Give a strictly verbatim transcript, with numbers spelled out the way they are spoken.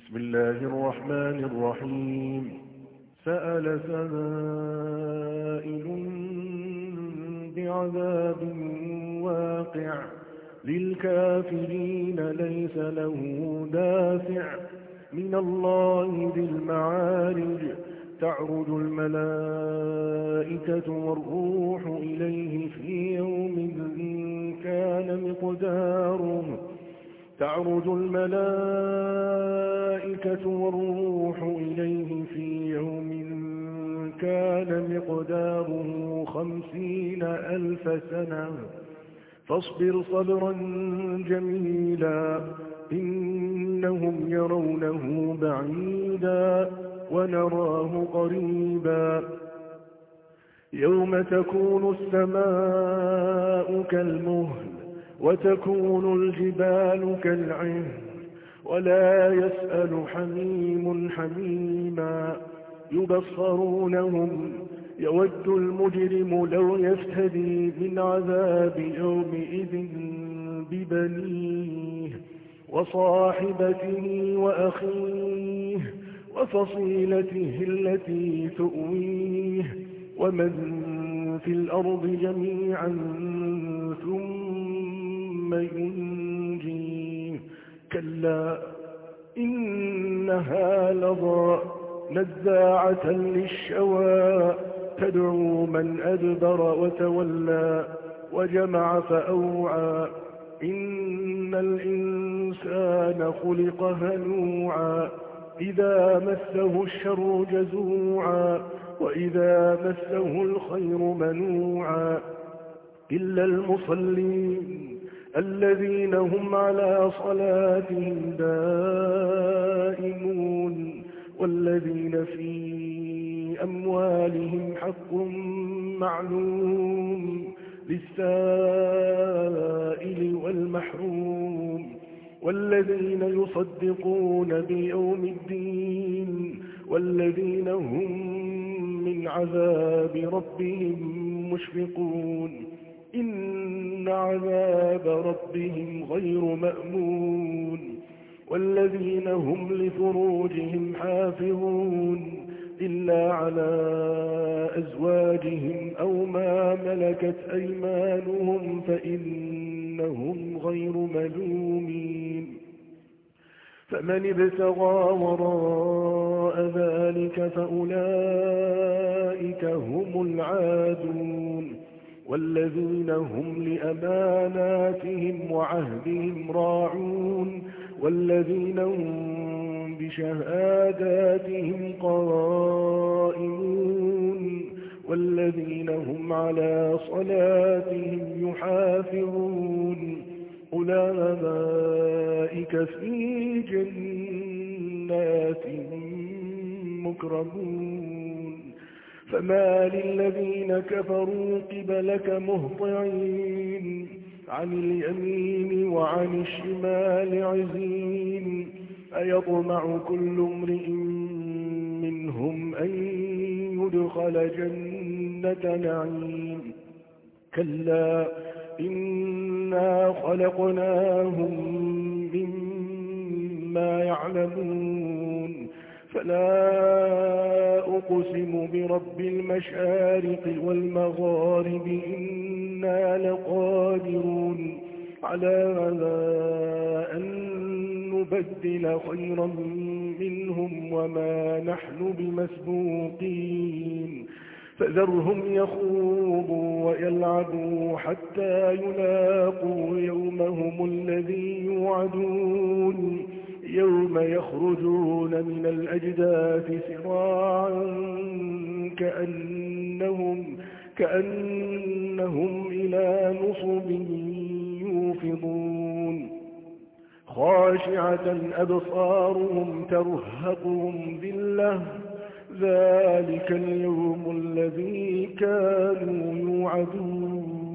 بسم الله الرحمن الرحيم سأل سائل بعذاب واقع للكافرين ليس له دافع من الله ذي المعارج تعرج الملائكة والروح إليه في يوم كان مقداره تعرج الملائكة والروح إليه في يوم كان مقداره خمسين ألف سنة فاصبر صبرا جميلا إنهم يرونه بعيدا ونراه قريبا يوم تكون السماء كالمهل وتكون الجبال كالعهن ولا يسأل حميم حميما يبصرونهم يود المجرم لو يفتدي من عذاب يومئذ ببنيه وصاحبته وأخيه وفصيلته التي تؤويه ومن في الأرض جميعا ثم ينجيه كلا إنها لظى نزاعة للشوى تدعو من أدبر وتولى وجمع فأوعى إن الإنسان خلق هلوعا إذا مسه الشر جزوعا وإذا مسه الخير منوعا إلا المصلين الذين هم على صلاتهم دائمون والذين في أموالهم حق معلوم للسائل والمحروم والذين يصدقون بيوم الدين والذين هم من عذاب ربهم مشفقون إن عذاب ربهم غير مأمون والذين هم لفروجهم حافظون إلا على أزواجهم أو ما ملكت أيمانهم فإنهم غير ملومين فمن ابتغى وراء ذلك فأولئك هم العادون والذين هم لأماناتهم وعهدهم راعون والذين هم بشهاداتهم قائمون والذين هم على صلاتهم يحافظون أولئك في جنات مكرمون فما للذين كفروا قبلك مهطعين عن اليمين وعن الشمال عزين أيطمع كل امرئ منهم أن يدخل جنة نعيم كلا إنا خلقناهم مما يعلمون فلا أقسم برب المشارق والمغارب إنا لقادرون على أن نبدل خيرا منهم وما نحن بمسبوقين فذرهم يخوضوا ويلعبوا حتى يلاقوا يومهم الذي يوعدون يوم يخرجون من الأجداث سراعا كأنهم, كأنهم إلى نصب يوفضون خاشعة أبصارهم ترهقهم ذلة ذلك اليوم الذي كانوا يوعدون